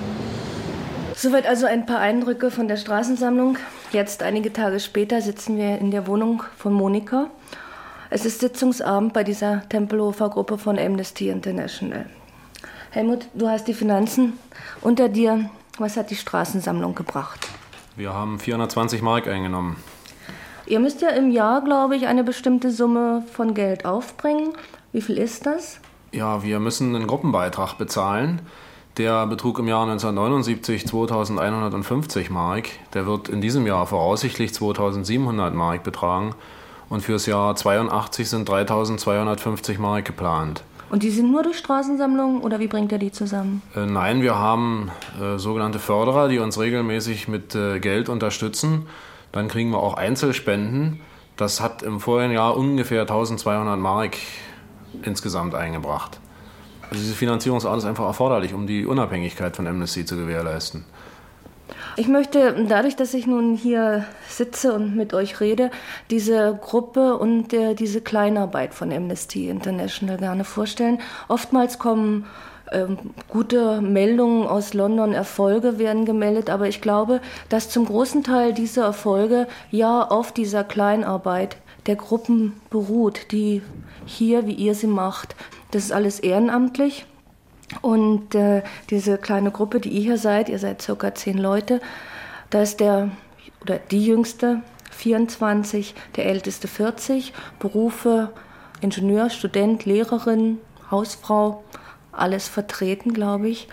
Soweit also ein paar Eindrücke von der Straßensammlung. Jetzt, einige Tage später, sitzen wir in der Wohnung von Monika. Es ist Sitzungsabend bei dieser Tempelhofer Gruppe von Amnesty International. Helmut, du hast die Finanzen unter dir. Was hat die Straßensammlung gebracht? Wir haben vierhundertzwanzig Mark eingenommen. Ihr müsst ja im Jahr, glaube ich, eine bestimmte Summe von Geld aufbringen. Wie viel ist das? Ja, wir müssen einen Gruppenbeitrag bezahlen. Der betrug im Jahr neunzehnhundertneunundsiebzig zweitausendeinhundertfünfzig Mark. Der wird in diesem Jahr voraussichtlich zweitausendsiebenhundert Mark betragen. Und fürs Jahr zweiundachtzig sind dreitausendzweihundertfünfzig Mark geplant. Und die sind nur durch Straßensammlungen oder wie bringt ihr die zusammen? Äh, nein, wir haben äh, sogenannte Förderer, die uns regelmäßig mit äh, Geld unterstützen. Dann kriegen wir auch Einzelspenden. Das hat im vorigen Jahr ungefähr eintausendzweihundert Mark insgesamt eingebracht. Also diese Finanzierungsart ist einfach erforderlich, um die Unabhängigkeit von Amnesty zu gewährleisten. Ich möchte, dadurch, dass ich nun hier sitze und mit euch rede, diese Gruppe und äh, diese Kleinarbeit von Amnesty International gerne vorstellen. Oftmals kommen ähm, gute Meldungen aus London, Erfolge werden gemeldet, aber ich glaube, dass zum großen Teil diese Erfolge ja auf dieser Kleinarbeit der Gruppen beruht, die hier, wie ihr sie macht. Das ist alles ehrenamtlich. Und äh, diese kleine Gruppe, die ihr hier seid, ihr seid circa zehn Leute, da ist der oder die jüngste vierundzwanzig, der älteste vierzig, Berufe Ingenieur, Student, Lehrerin, Hausfrau, alles vertreten, glaube ich.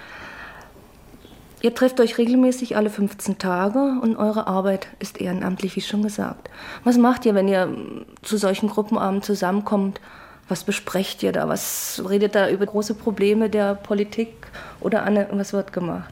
Ihr trefft euch regelmäßig alle fünfzehn Tage und eure Arbeit ist ehrenamtlich, wie schon gesagt. Was macht ihr, wenn ihr zu solchen Gruppenabenden zusammenkommt? Was besprecht ihr da? Was redet da über große Probleme der Politik? Oder Anne, was wird gemacht?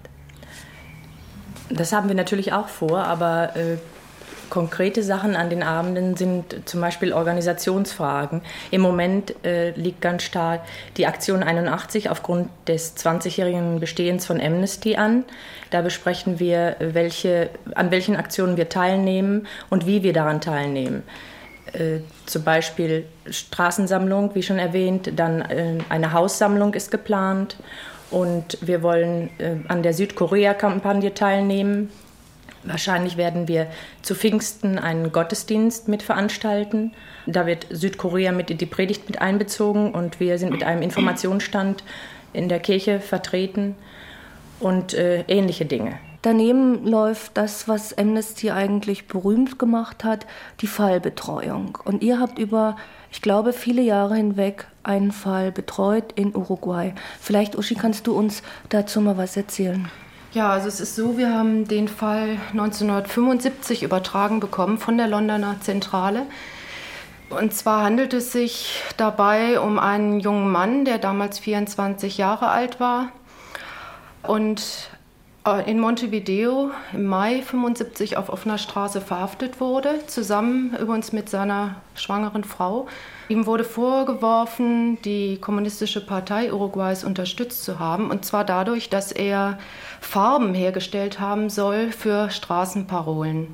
Das haben wir natürlich auch vor, aber äh, konkrete Sachen an den Abenden sind zum Beispiel Organisationsfragen. Im Moment äh, liegt ganz stark die Aktion einundachtzig aufgrund des zwanzigjährigen Bestehens von Amnesty an. Da besprechen wir, welche, an welchen Aktionen wir teilnehmen und wie wir daran teilnehmen. Äh, zum Beispiel Straßensammlung, wie schon erwähnt, dann äh, eine Haussammlung ist geplant und wir wollen äh, an der Südkorea-Kampagne teilnehmen. Wahrscheinlich werden wir zu Pfingsten einen Gottesdienst mit veranstalten. Da wird Südkorea mit in die Predigt mit einbezogen und wir sind mit einem Informationsstand in der Kirche vertreten und äh, ähnliche Dinge. Daneben läuft das, was Amnesty eigentlich berühmt gemacht hat, die Fallbetreuung. Und ihr habt über, ich glaube, viele Jahre hinweg einen Fall betreut in Uruguay. Vielleicht, Uschi, kannst du uns dazu mal was erzählen? Ja, also es ist so, wir haben den Fall neunzehnhundertfünfundsiebzig übertragen bekommen von der Londoner Zentrale. Und zwar handelt es sich dabei um einen jungen Mann, der damals vierundzwanzig Jahre alt war und in Montevideo im Mai fünfundsiebzig auf offener Straße verhaftet wurde, zusammen übrigens mit seiner schwangeren Frau. Ihm wurde vorgeworfen, die Kommunistische Partei Uruguays unterstützt zu haben, und zwar dadurch, dass er Farben hergestellt haben soll für Straßenparolen.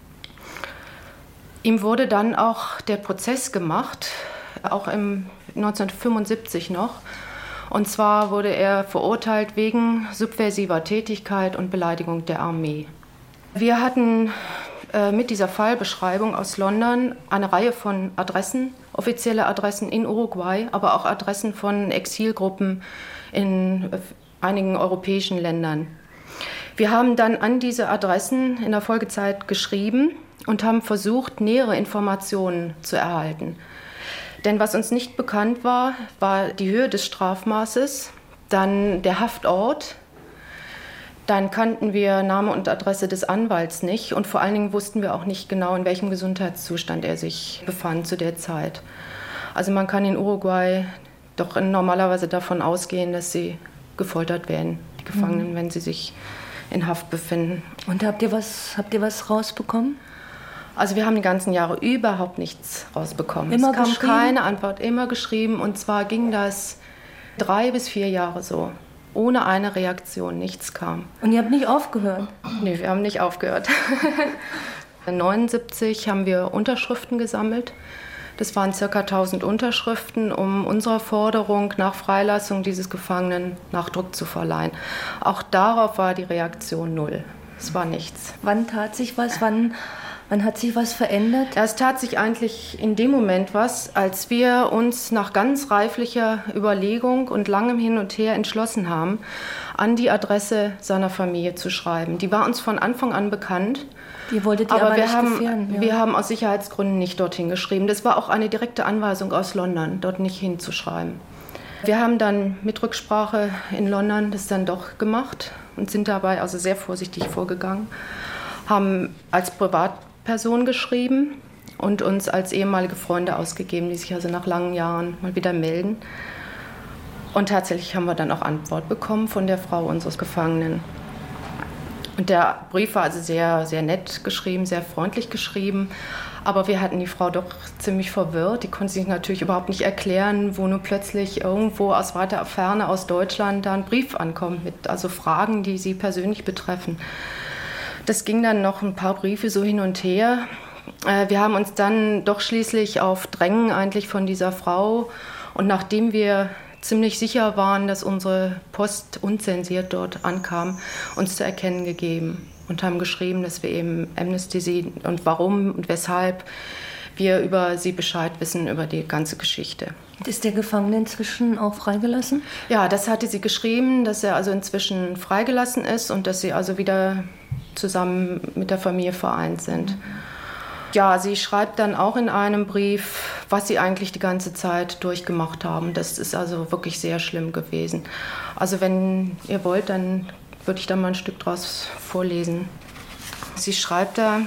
Ihm wurde dann auch der Prozess gemacht, auch im neunzehnhundertfünfundsiebzig noch. Und zwar wurde er verurteilt wegen subversiver Tätigkeit und Beleidigung der Armee. Wir hatten äh, mit dieser Fallbeschreibung aus London eine Reihe von Adressen, offizielle Adressen in Uruguay, aber auch Adressen von Exilgruppen in äh, einigen europäischen Ländern. Wir haben dann an diese Adressen in der Folgezeit geschrieben und haben versucht, nähere Informationen zu erhalten. Denn was uns nicht bekannt war, war die Höhe des Strafmaßes, dann der Haftort, dann kannten wir Name und Adresse des Anwalts nicht und vor allen Dingen wussten wir auch nicht genau, in welchem Gesundheitszustand er sich befand zu der Zeit. Also man kann in Uruguay doch normalerweise davon ausgehen, dass sie gefoltert werden, die Gefangenen, mhm. wenn sie sich in Haft befinden. Und habt ihr was, habt ihr was rausbekommen? Also wir haben die ganzen Jahre überhaupt nichts rausbekommen. Immer es kam geschrieben? Keine Antwort, immer geschrieben. Und zwar ging das drei bis vier Jahre so, ohne eine Reaktion, nichts kam. Und ihr habt nicht aufgehört? Nee, wir haben nicht aufgehört. neunundsiebzig haben wir Unterschriften gesammelt. Das waren ca. tausend Unterschriften, um unserer Forderung nach Freilassung dieses Gefangenen Nachdruck zu verleihen. Auch darauf war die Reaktion null. Es war nichts. Wann tat sich was? Wann, wann hat sich was verändert? Ja, es tat sich eigentlich in dem Moment was, als wir uns nach ganz reiflicher Überlegung und langem Hin und Her entschlossen haben, an die Adresse seiner Familie zu schreiben. Die war uns von Anfang an bekannt. Ihr wolltet die aber, aber wir nicht haben, gefährden, ja. wir haben aus Sicherheitsgründen nicht dorthin geschrieben. Das war auch eine direkte Anweisung aus London, dort nicht hinzuschreiben. Wir haben dann mit Rücksprache in London das dann doch gemacht und sind dabei also sehr vorsichtig vorgegangen. Haben als Privatperson geschrieben und uns als ehemalige Freunde ausgegeben, die sich also nach langen Jahren mal wieder melden. Und tatsächlich haben wir dann auch Antwort bekommen von der Frau unseres Gefangenen. Und der Brief war also sehr, sehr nett geschrieben, sehr freundlich geschrieben. Aber wir hatten die Frau doch ziemlich verwirrt. Die konnte sich natürlich überhaupt nicht erklären, wo nun plötzlich irgendwo aus weiter Ferne aus Deutschland da ein Brief ankommt mit also Fragen, die sie persönlich betreffen. Das ging dann noch ein paar Briefe so hin und her. Wir haben uns dann doch schließlich auf Drängen eigentlich von dieser Frau und nachdem wir ziemlich sicher waren, dass unsere Post unzensiert dort ankam, uns zu erkennen gegeben und haben geschrieben, dass wir eben Amnesty sie und warum und weshalb wir über sie Bescheid wissen, über die ganze Geschichte. Ist der Gefangene inzwischen auch freigelassen? Ja, das hatte sie geschrieben, dass er also inzwischen freigelassen ist und dass sie also wieder zusammen mit der Familie vereint sind. Mhm. Ja, sie schreibt dann auch in einem Brief, was sie eigentlich die ganze Zeit durchgemacht haben. Das ist also wirklich sehr schlimm gewesen. Also wenn ihr wollt, dann würde ich da mal ein Stück draus vorlesen. Sie schreibt da: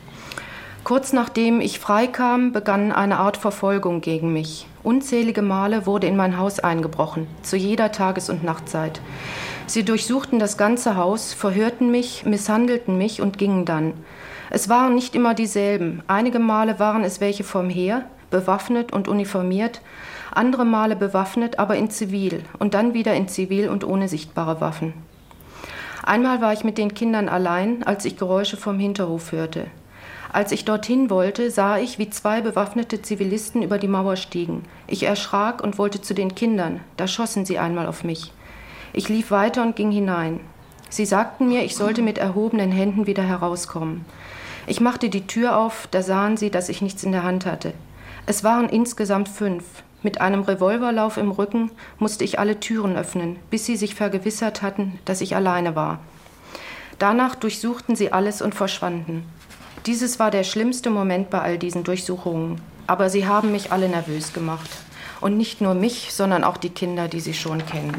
Kurz nachdem ich freikam, begann eine Art Verfolgung gegen mich. Unzählige Male wurde in mein Haus eingebrochen, zu jeder Tages- und Nachtzeit. Sie durchsuchten das ganze Haus, verhörten mich, misshandelten mich und gingen dann. Es waren nicht immer dieselben. Einige Male waren es welche vom Heer, bewaffnet und uniformiert, andere Male bewaffnet, aber in Zivil und dann wieder in Zivil und ohne sichtbare Waffen. Einmal war ich mit den Kindern allein, als ich Geräusche vom Hinterhof hörte. Als ich dorthin wollte, sah ich, wie zwei bewaffnete Zivilisten über die Mauer stiegen. Ich erschrak und wollte zu den Kindern. Da schossen sie einmal auf mich. Ich lief weiter und ging hinein. Sie sagten mir, ich sollte mit erhobenen Händen wieder herauskommen. Ich machte die Tür auf, da sahen sie, dass ich nichts in der Hand hatte. Es waren insgesamt fünf. Mit einem Revolverlauf im Rücken musste ich alle Türen öffnen, bis sie sich vergewissert hatten, dass ich alleine war. Danach durchsuchten sie alles und verschwanden. Dieses war der schlimmste Moment bei all diesen Durchsuchungen. Aber sie haben mich alle nervös gemacht. Und nicht nur mich, sondern auch die Kinder, die sie schon kennen.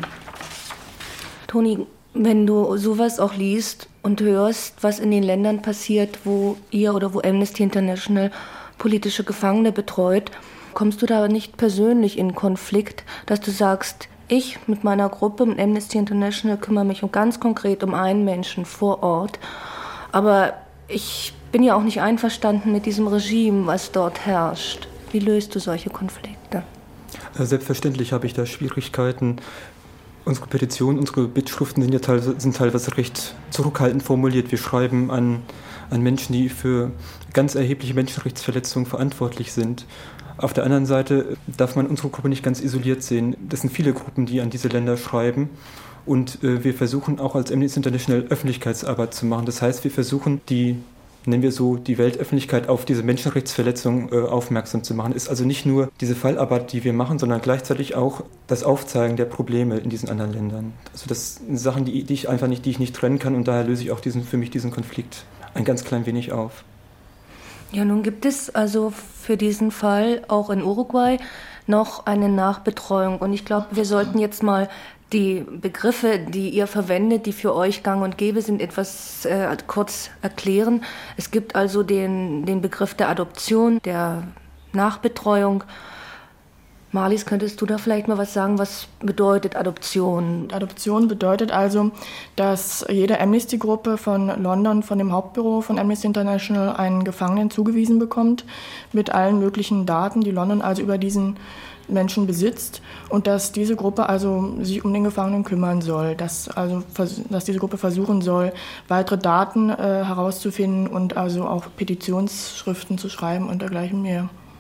Toni, wenn du sowas auch liest und hörst, was in den Ländern passiert, wo ihr oder wo Amnesty International politische Gefangene betreut, kommst du da nicht persönlich in Konflikt, dass du sagst, ich mit meiner Gruppe, mit Amnesty International, kümmere mich um ganz konkret um einen Menschen vor Ort, aber ich bin ja auch nicht einverstanden mit diesem Regime, was dort herrscht. Wie löst du solche Konflikte? Selbstverständlich habe ich da Schwierigkeiten. Unsere Petitionen, unsere Bittschriften sind ja teilweise, sind teilweise recht zurückhaltend formuliert. Wir schreiben an, an Menschen, die für ganz erhebliche Menschenrechtsverletzungen verantwortlich sind. Auf der anderen Seite darf man unsere Gruppe nicht ganz isoliert sehen. Das sind viele Gruppen, die an diese Länder schreiben. Und äh, wir versuchen auch als Amnesty International Öffentlichkeitsarbeit zu machen. Das heißt, wir versuchen, die, nennen wir so, die Weltöffentlichkeit auf diese Menschenrechtsverletzungen äh, aufmerksam zu machen. Ist also nicht nur diese Fallarbeit, die wir machen, sondern gleichzeitig auch das Aufzeigen der Probleme in diesen anderen Ländern. Also das sind Sachen, die, die ich einfach nicht, die ich nicht trennen kann, und daher löse ich auch diesen, für mich diesen Konflikt ein ganz klein wenig auf. Ja, nun gibt es also für diesen Fall auch in Uruguay noch eine Nachbetreuung. Und ich glaube, wir sollten jetzt mal die Begriffe, die ihr verwendet, die für euch gang und gäbe sind, etwas äh, kurz erklären. Es gibt also den, den Begriff der Adoption, der Nachbetreuung. Marlies, könntest du da vielleicht mal was sagen? Was bedeutet Adoption? Adoption bedeutet also, dass jede Amnesty-Gruppe von London, von dem Hauptbüro von Amnesty International, einen Gefangenen zugewiesen bekommt, mit allen möglichen Daten, die London also über diesen Menschen besitzt, und dass diese Gruppe also sich um den Gefangenen kümmern soll, dass, also, dass diese Gruppe versuchen soll, weitere Daten äh, herauszufinden und also auch Petitionsschriften zu schreiben und dergleichen mehr.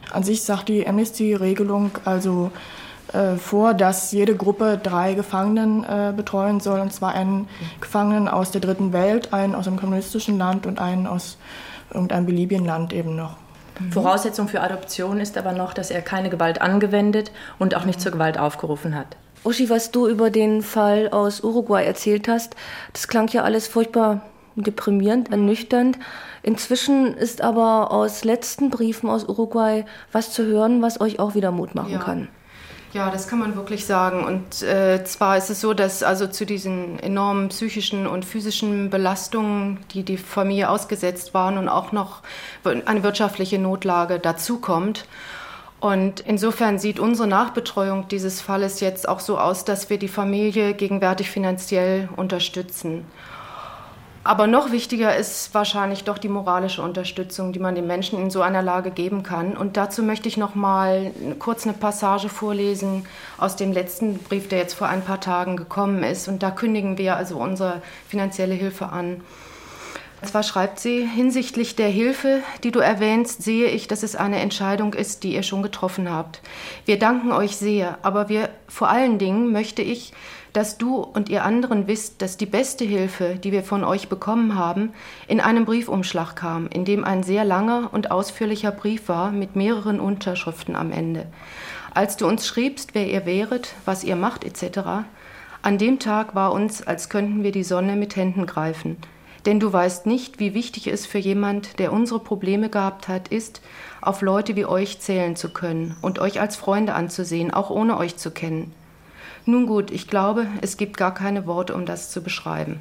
An sich sagt die Amnesty-Regelung also äh, vor, dass jede Gruppe drei Gefangenen äh, betreuen soll, und zwar einen Gefangenen aus der dritten Welt, einen aus einem kommunistischen Land und einen aus irgendeinem beliebigen Land eben noch. Mhm. Voraussetzung für Adoption ist aber noch, dass er keine Gewalt angewendet und auch nicht zur Gewalt aufgerufen hat. Uschi, was du über den Fall aus Uruguay erzählt hast, das klang ja alles furchtbar deprimierend, ernüchternd. Inzwischen ist aber aus letzten Briefen aus Uruguay was zu hören, was euch auch wieder Mut machen ja. kann. Ja, das kann man wirklich sagen. Und äh, zwar ist es so, dass also zu diesen enormen psychischen und physischen Belastungen, die die Familie ausgesetzt waren, und auch noch eine wirtschaftliche Notlage dazukommt. Und insofern sieht unsere Nachbetreuung dieses Falles jetzt auch so aus, dass wir die Familie gegenwärtig finanziell unterstützen. Aber noch wichtiger ist wahrscheinlich doch die moralische Unterstützung, die man den Menschen in so einer Lage geben kann. Und dazu möchte ich noch mal kurz eine Passage vorlesen aus dem letzten Brief, der jetzt vor ein paar Tagen gekommen ist. Und da kündigen wir also unsere finanzielle Hilfe an. Und zwar schreibt sie: Hinsichtlich der Hilfe, die du erwähnst, sehe ich, dass es eine Entscheidung ist, die ihr schon getroffen habt. Wir danken euch sehr, aber wir, vor allen Dingen möchte ich, dass du und ihr anderen wisst, dass die beste Hilfe, die wir von euch bekommen haben, in einem Briefumschlag kam, in dem ein sehr langer und ausführlicher Brief war mit mehreren Unterschriften am Ende. Als du uns schriebst, wer ihr wäret, was ihr macht et cetera, an dem Tag war uns, als könnten wir die Sonne mit Händen greifen. Denn du weißt nicht, wie wichtig es für jemand, der unsere Probleme gehabt hat, ist, auf Leute wie euch zählen zu können und euch als Freunde anzusehen, auch ohne euch zu kennen. Nun gut, ich glaube, es gibt gar keine Worte, um das zu beschreiben.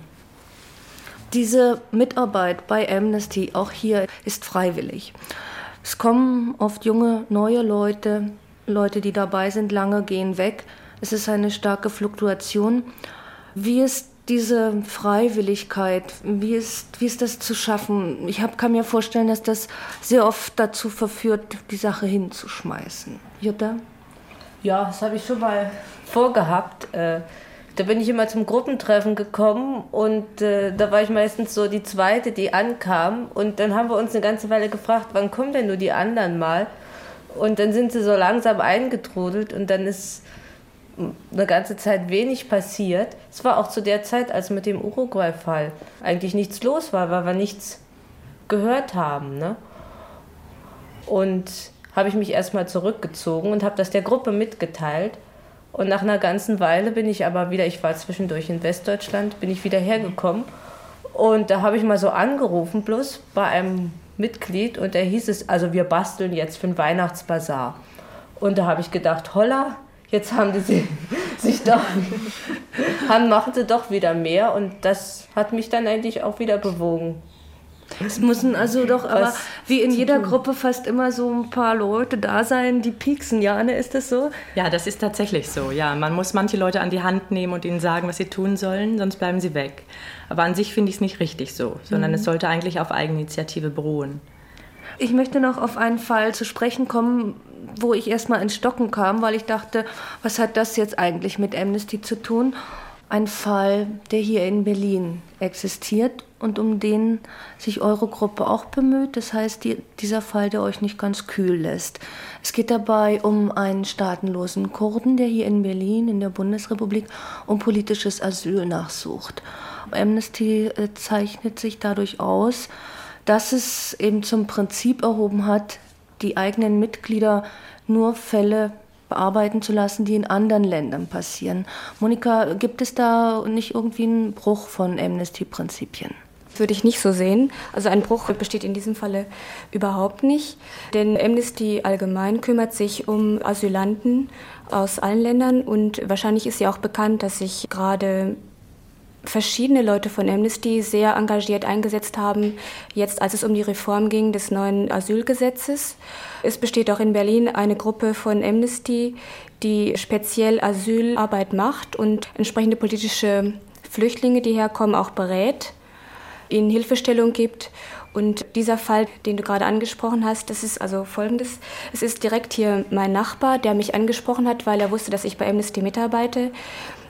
Diese Mitarbeit bei Amnesty, auch hier, ist freiwillig. Es kommen oft junge, neue Leute, Leute, die dabei sind, lange gehen weg. Es ist eine starke Fluktuation. Wie ist diese Freiwilligkeit, wie ist, wie ist das zu schaffen? Ich hab, kann mir vorstellen, dass das sehr oft dazu verführt, die Sache hinzuschmeißen. Jutta? Ja, das habe ich schon mal vorgehabt. Äh, da bin ich immer zum Gruppentreffen gekommen und äh, da war ich meistens so die Zweite, die ankam. Und dann haben wir uns eine ganze Weile gefragt, wann kommen denn nur die anderen mal? Und dann sind sie so langsam eingetrudelt und dann ist eine ganze Zeit wenig passiert. Es war auch zu der Zeit, als mit dem Uruguay-Fall eigentlich nichts los war, weil wir nichts gehört haben. Ne? Und habe ich mich erstmal zurückgezogen und habe das der Gruppe mitgeteilt. Und nach einer ganzen Weile bin ich aber wieder, ich war zwischendurch in Westdeutschland, bin ich wieder hergekommen. Und da habe ich mal so angerufen, bloß bei einem Mitglied. Und da hieß es, also wir basteln jetzt für den Weihnachtsbazar. Und da habe ich gedacht, holla, jetzt haben die sie, sich doch, haben, machen sie doch wieder mehr. Und das hat mich dann eigentlich auch wieder bewogen. Es müssen also doch aber was wie in jeder tun. Gruppe fast immer so ein paar Leute da sein, die pieksen. Ja, Anne, ist das so? Ja, das ist tatsächlich so. Ja, man muss manche Leute an die Hand nehmen und ihnen sagen, was sie tun sollen, sonst bleiben sie weg. Aber an sich finde ich es nicht richtig so, sondern mhm. es sollte eigentlich auf Eigeninitiative beruhen. Ich möchte noch auf einen Fall zu sprechen kommen, wo ich erstmal ins Stocken kam, weil ich dachte, was hat das jetzt eigentlich mit Amnesty zu tun? Ein Fall, der hier in Berlin existiert und um den sich eure Gruppe auch bemüht. Das heißt, die, dieser Fall, der euch nicht ganz kühl lässt. Es geht dabei um einen staatenlosen Kurden, der hier in Berlin, in der Bundesrepublik, um politisches Asyl nachsucht. Amnesty äh, zeichnet sich dadurch aus, dass es eben zum Prinzip erhoben hat, die eigenen Mitglieder nur Fälle bearbeiten zu lassen, die in anderen Ländern passieren. Monika, gibt es da nicht irgendwie einen Bruch von Amnesty-Prinzipien? Würde ich nicht so sehen. Also ein Bruch besteht in diesem Falle überhaupt nicht. Denn Amnesty allgemein kümmert sich um Asylanten aus allen Ländern. Und wahrscheinlich ist ja auch bekannt, dass sich gerade verschiedene Leute von Amnesty sehr engagiert eingesetzt haben, jetzt als es um die Reform ging des neuen Asylgesetzes. Es besteht auch in Berlin eine Gruppe von Amnesty, die speziell Asylarbeit macht und entsprechende politische Flüchtlinge, die herkommen, auch berät, ihnen Hilfestellung gibt. Und dieser Fall, den du gerade angesprochen hast, das ist also Folgendes. Es ist direkt hier mein Nachbar, der mich angesprochen hat, weil er wusste, dass ich bei Amnesty mitarbeite.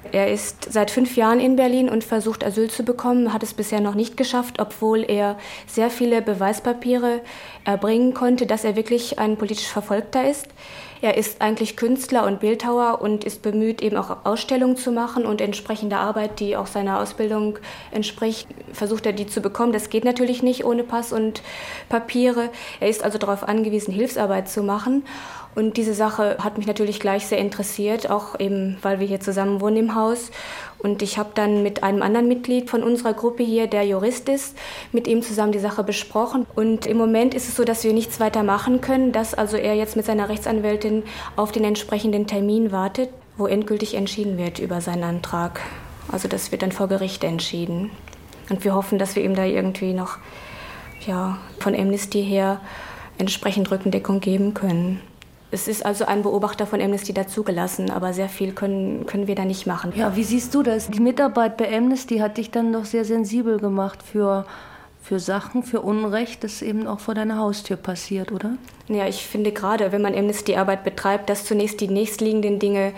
Er ist seit fünf Jahren in Berlin und versucht Asyl zu bekommen, hat es bisher noch nicht geschafft, obwohl er sehr viele Beweispapiere erbringen konnte, dass er wirklich ein politisch Verfolgter ist. Er ist eigentlich Künstler und Bildhauer und ist bemüht, eben auch Ausstellungen zu machen und entsprechende Arbeit, die auch seiner Ausbildung entspricht, versucht er die zu bekommen. Das geht natürlich nicht ohne Pass und Papiere. Er ist also darauf angewiesen, Hilfsarbeit zu machen. Und diese Sache hat mich natürlich gleich sehr interessiert, auch eben, weil wir hier zusammen wohnen im Haus. Und ich habe dann mit einem anderen Mitglied von unserer Gruppe hier, der Jurist ist, mit ihm zusammen die Sache besprochen. Und im Moment ist es so, dass wir nichts weiter machen können, dass also er jetzt mit seiner Rechtsanwältin auf den entsprechenden Termin wartet, wo endgültig entschieden wird über seinen Antrag. Also das wird dann vor Gericht entschieden. Und wir hoffen, dass wir ihm da irgendwie noch ja, von Amnesty her entsprechend Rückendeckung geben können. Es ist also ein Beobachter von Amnesty dazugelassen, aber sehr viel können, können wir da nicht machen. Ja, wie siehst du das? Die Mitarbeit bei Amnesty hat dich dann doch sehr sensibel gemacht für, für Sachen, für Unrecht, das eben auch vor deiner Haustür passiert, oder? Ja, ich finde gerade, wenn man Amnesty-Arbeit betreibt, dass zunächst die nächstliegenden Dinge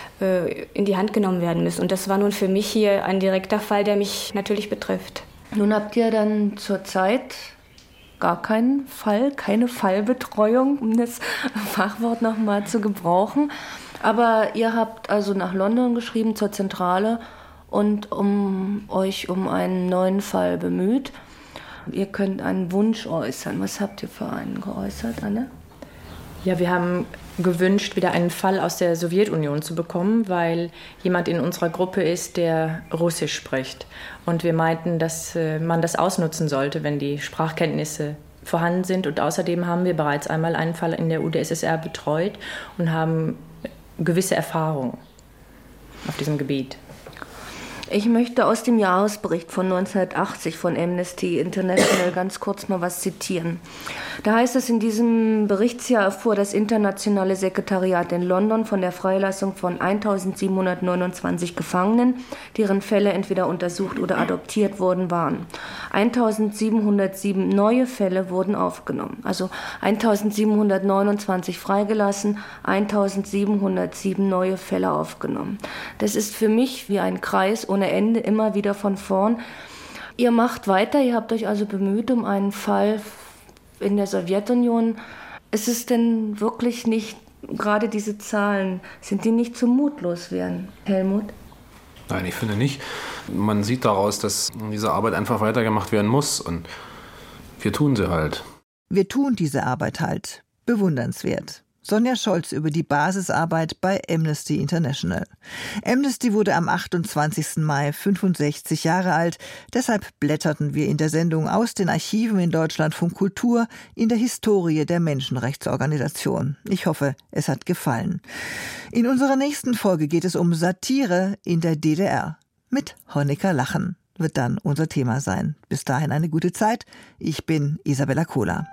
äh, in die Hand genommen werden müssen. Und das war nun für mich hier ein direkter Fall, der mich natürlich betrifft. Nun habt ihr dann zur Zeit gar keinen Fall, keine Fallbetreuung, um das Fachwort nochmal zu gebrauchen. Aber ihr habt also nach London geschrieben, zur Zentrale, und um euch um einen neuen Fall bemüht. Ihr könnt einen Wunsch äußern. Was habt ihr für einen geäußert, Anne? Ja, wir haben gewünscht, wieder einen Fall aus der Sowjetunion zu bekommen, weil jemand in unserer Gruppe ist, der Russisch spricht. Und wir meinten, dass man das ausnutzen sollte, wenn die Sprachkenntnisse vorhanden sind. Und außerdem haben wir bereits einmal einen Fall in der U d S S R betreut und haben gewisse Erfahrungen auf diesem Gebiet. Ich möchte aus dem Jahresbericht von neunzehnhundertachtzig von Amnesty International ganz kurz mal was zitieren. Da heißt es, in diesem Berichtsjahr erfuhr das internationale Sekretariat in London von der Freilassung von eintausendsiebenhundertneunundzwanzig Gefangenen, deren Fälle entweder untersucht oder adoptiert worden waren. eintausendsiebenhundertsieben neue Fälle wurden aufgenommen. Also eintausendsiebenhundertneunundzwanzig freigelassen, eintausendsiebenhundertsieben neue Fälle aufgenommen. Das ist für mich wie ein Kreis ohne Ende, immer wieder von vorn. Ihr macht weiter, ihr habt euch also bemüht um einen Fall in der Sowjetunion. Ist es denn wirklich nicht, gerade diese Zahlen, sind die nicht zu mutlos werden, Helmut? Nein, ich finde nicht. Man sieht daraus, dass diese Arbeit einfach weitergemacht werden muss, und wir tun sie halt. Wir tun diese Arbeit halt. Bewundernswert. Sonja Scholz über die Basisarbeit bei Amnesty International. Amnesty wurde am achtundzwanzigsten Mai fünfundsechzig Jahre alt. Deshalb blätterten wir in der Sendung aus den Archiven in Deutschlandfunk Kultur in der Historie der Menschenrechtsorganisation. Ich hoffe, es hat gefallen. In unserer nächsten Folge geht es um Satire in der D D R. Mit Honecker Lachen wird dann unser Thema sein. Bis dahin eine gute Zeit. Ich bin Isabella Kohler.